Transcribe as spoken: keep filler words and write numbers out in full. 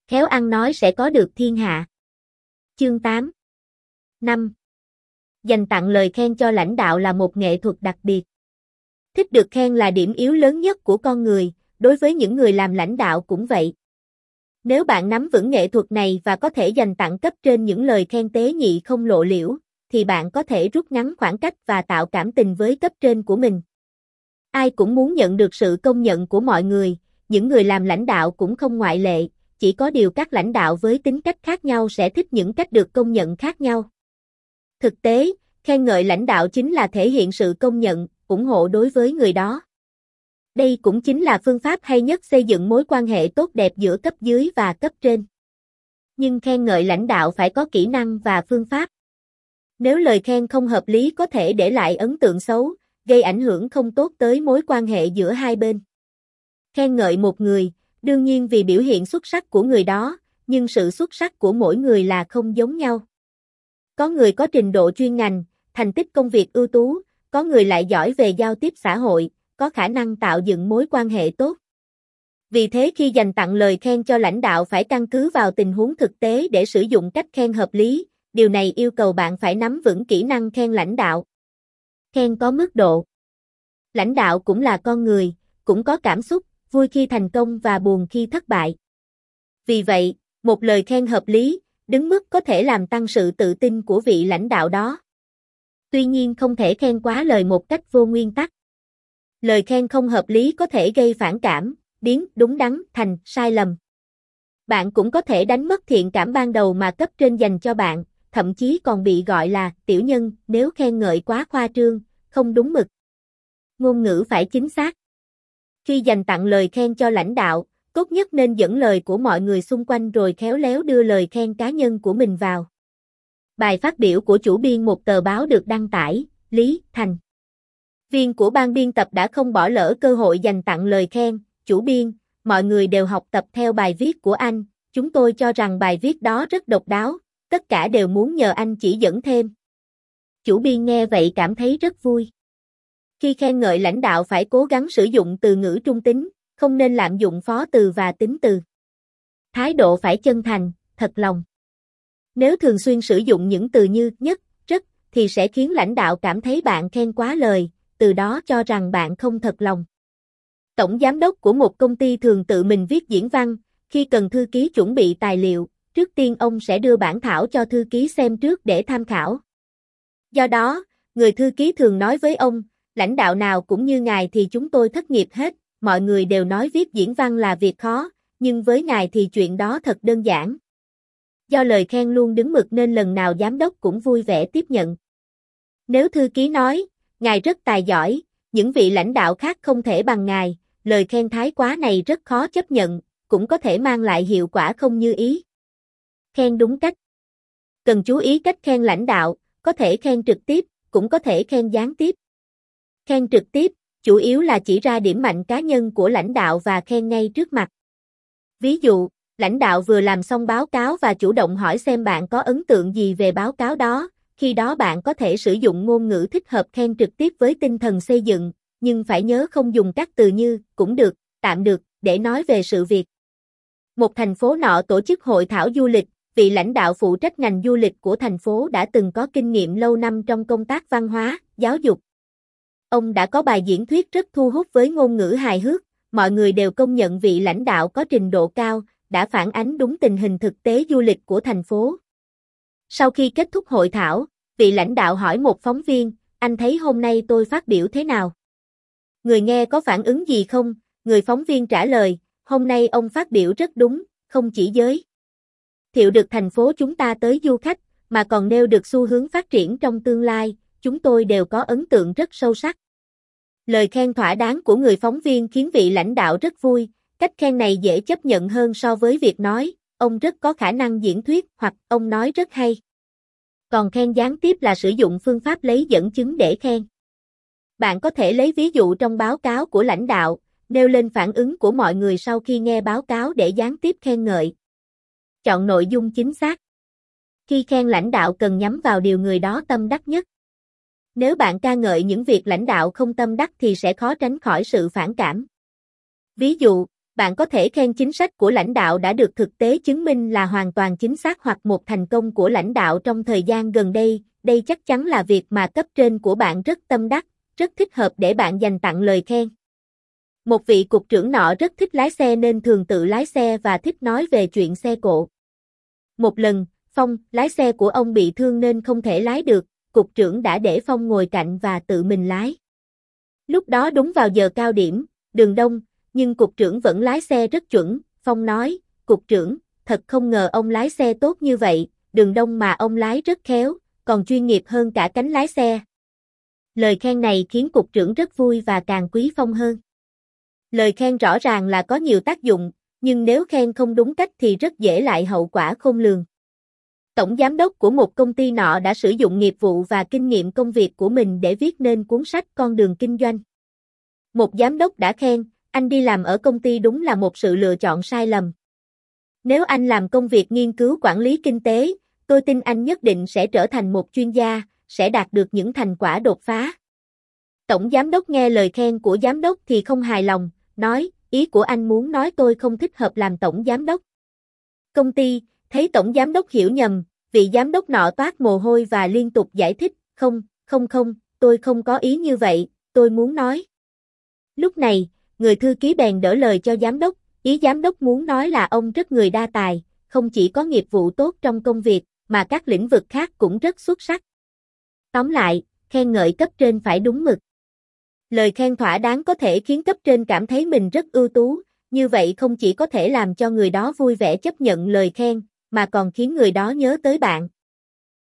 Khéo ăn nói sẽ có được thiên hạ. Chương tám. năm. Dành tặng lời khen cho lãnh đạo là một nghệ thuật đặc biệt. Thích được khen là điểm yếu lớn nhất của con người, đối với những người làm lãnh đạo cũng vậy. Nếu bạn nắm vững nghệ thuật này và có thể dành tặng cấp trên những lời khen tế nhị không lộ liễu, thì bạn có thể rút ngắn khoảng cách và tạo cảm tình với cấp trên của mình. Ai cũng muốn nhận được sự công nhận của mọi người, những người làm lãnh đạo cũng không ngoại lệ, chỉ có điều các lãnh đạo với tính cách khác nhau sẽ thích những cách được công nhận khác nhau. Thực tế, khen ngợi lãnh đạo chính là thể hiện sự công nhận, ủng hộ đối với người đó. Đây cũng chính là phương pháp hay nhất xây dựng mối quan hệ tốt đẹp giữa cấp dưới và cấp trên. Nhưng khen ngợi lãnh đạo phải có kỹ năng và phương pháp. Nếu lời khen không hợp lý có thể để lại ấn tượng xấu, gây ảnh hưởng không tốt tới mối quan hệ giữa hai bên. Khen ngợi một người, đương nhiên vì biểu hiện xuất sắc của người đó, nhưng sự xuất sắc của mỗi người là không giống nhau. Có người có trình độ chuyên ngành, thành tích công việc ưu tú, có người lại giỏi về giao tiếp xã hội, có khả năng tạo dựng mối quan hệ tốt. Vì thế khi dành tặng lời khen cho lãnh đạo phải căn cứ vào tình huống thực tế để sử dụng cách khen hợp lý, điều này yêu cầu bạn phải nắm vững kỹ năng khen lãnh đạo. Khen có mức độ. Lãnh đạo cũng là con người, cũng có cảm xúc, vui khi thành công và buồn khi thất bại. Vì vậy, một lời khen hợp lý, đứng mức có thể làm tăng sự tự tin của vị lãnh đạo đó. Tuy nhiên không thể khen quá lời một cách vô nguyên tắc. Lời khen không hợp lý có thể gây phản cảm, biến đúng đắn thành sai lầm. Bạn cũng có thể đánh mất thiện cảm ban đầu mà cấp trên dành cho bạn, thậm chí còn bị gọi là tiểu nhân nếu khen ngợi quá khoa trương, không đúng mực. Ngôn ngữ phải chính xác. Khi dành tặng lời khen cho lãnh đạo, tốt nhất nên dẫn lời của mọi người xung quanh rồi khéo léo đưa lời khen cá nhân của mình vào. Bài phát biểu của chủ biên một tờ báo được đăng tải, Lý Thành. Viên của ban biên tập đã không bỏ lỡ cơ hội dành tặng lời khen, chủ biên, mọi người đều học tập theo bài viết của anh, chúng tôi cho rằng bài viết đó rất độc đáo, tất cả đều muốn nhờ anh chỉ dẫn thêm. Chủ biên nghe vậy cảm thấy rất vui. Khi khen ngợi lãnh đạo phải cố gắng sử dụng từ ngữ trung tính, không nên lạm dụng phó từ và tính từ. Thái độ phải chân thành, thật lòng. Nếu thường xuyên sử dụng những từ như nhất, rất, thì sẽ khiến lãnh đạo cảm thấy bạn khen quá lời, từ đó cho rằng bạn không thật lòng. Tổng giám đốc của một công ty thường tự mình viết diễn văn, khi cần thư ký chuẩn bị tài liệu, trước tiên ông sẽ đưa bản thảo cho thư ký xem trước để tham khảo. Do đó, người thư ký thường nói với ông, lãnh đạo nào cũng như ngài thì chúng tôi thất nghiệp hết, mọi người đều nói viết diễn văn là việc khó, nhưng với ngài thì chuyện đó thật đơn giản. Do lời khen luôn đứng mực nên lần nào giám đốc cũng vui vẻ tiếp nhận. Nếu thư ký nói, ngài rất tài giỏi, những vị lãnh đạo khác không thể bằng ngài, lời khen thái quá này rất khó chấp nhận, cũng có thể mang lại hiệu quả không như ý. Khen đúng cách. Cần chú ý cách khen lãnh đạo, có thể khen trực tiếp, cũng có thể khen gián tiếp. Khen trực tiếp, chủ yếu là chỉ ra điểm mạnh cá nhân của lãnh đạo và khen ngay trước mặt. Ví dụ, lãnh đạo vừa làm xong báo cáo và chủ động hỏi xem bạn có ấn tượng gì về báo cáo đó, khi đó bạn có thể sử dụng ngôn ngữ thích hợp khen trực tiếp với tinh thần xây dựng, nhưng phải nhớ không dùng các từ như, cũng được, tạm được, để nói về sự việc. Một thành phố nọ tổ chức hội thảo du lịch, vị lãnh đạo phụ trách ngành du lịch của thành phố đã từng có kinh nghiệm lâu năm trong công tác văn hóa, giáo dục. Ông đã có bài diễn thuyết rất thu hút với ngôn ngữ hài hước, mọi người đều công nhận vị lãnh đạo có trình độ cao, đã phản ánh đúng tình hình thực tế du lịch của thành phố. Sau khi kết thúc hội thảo, vị lãnh đạo hỏi một phóng viên, anh thấy hôm nay tôi phát biểu thế nào? Người nghe có phản ứng gì không? Người phóng viên trả lời, hôm nay ông phát biểu rất đúng, không chỉ giới thiệu được thành phố chúng ta tới du khách, mà còn nêu được xu hướng phát triển trong tương lai, chúng tôi đều có ấn tượng rất sâu sắc. Lời khen thỏa đáng của người phóng viên khiến vị lãnh đạo rất vui, cách khen này dễ chấp nhận hơn so với việc nói, ông rất có khả năng diễn thuyết hoặc ông nói rất hay. Còn khen gián tiếp là sử dụng phương pháp lấy dẫn chứng để khen. Bạn có thể lấy ví dụ trong báo cáo của lãnh đạo, nêu lên phản ứng của mọi người sau khi nghe báo cáo để gián tiếp khen ngợi. Chọn nội dung chính xác. Khi khen lãnh đạo cần nhắm vào điều người đó tâm đắc nhất. Nếu bạn ca ngợi những việc lãnh đạo không tâm đắc thì sẽ khó tránh khỏi sự phản cảm. Ví dụ, Bạn có thể khen chính sách của lãnh đạo đã được thực tế chứng minh là hoàn toàn chính xác hoặc một thành công của lãnh đạo trong thời gian gần đây. Đây chắc chắn là việc mà cấp trên của bạn rất tâm đắc, rất thích hợp để bạn dành tặng lời khen. Một vị cục trưởng nọ rất thích lái xe nên thường tự lái xe và thích nói về chuyện xe cộ. Một lần, Phong, lái xe của ông bị thương nên không thể lái được, cục trưởng đã để Phong ngồi cạnh và tự mình lái. Lúc đó đúng vào giờ cao điểm, đường đông, nhưng cục trưởng vẫn lái xe rất chuẩn. Phong nói, cục trưởng, thật không ngờ ông lái xe tốt như vậy, đường đông mà ông lái rất khéo, còn chuyên nghiệp hơn cả cánh lái xe. Lời khen này khiến cục trưởng rất vui và càng quý Phong hơn. Lời khen rõ ràng là có nhiều tác dụng, nhưng nếu khen không đúng cách thì rất dễ lại hậu quả khôn lường. Tổng giám đốc của một công ty nọ đã sử dụng nghiệp vụ và kinh nghiệm công việc của mình để viết nên cuốn sách Con đường kinh doanh. Một giám đốc đã khen, anh đi làm ở công ty đúng là một sự lựa chọn sai lầm. Nếu anh làm công việc nghiên cứu quản lý kinh tế, tôi tin anh nhất định sẽ trở thành một chuyên gia, sẽ đạt được những thành quả đột phá. Tổng giám đốc nghe lời khen của giám đốc thì không hài lòng, nói, ý của anh muốn nói tôi không thích hợp làm tổng giám đốc. Công ty, thấy tổng giám đốc hiểu nhầm, vị giám đốc nọ toát mồ hôi và liên tục giải thích, không, không không, tôi không có ý như vậy, tôi muốn nói. Lúc này, người thư ký bèn đỡ lời cho giám đốc, ý giám đốc muốn nói là ông rất người đa tài, không chỉ có nghiệp vụ tốt trong công việc, mà các lĩnh vực khác cũng rất xuất sắc. Tóm lại, khen ngợi cấp trên phải đúng mực. Lời khen thỏa đáng có thể khiến cấp trên cảm thấy mình rất ưu tú, như vậy không chỉ có thể làm cho người đó vui vẻ chấp nhận lời khen, mà còn khiến người đó nhớ tới bạn.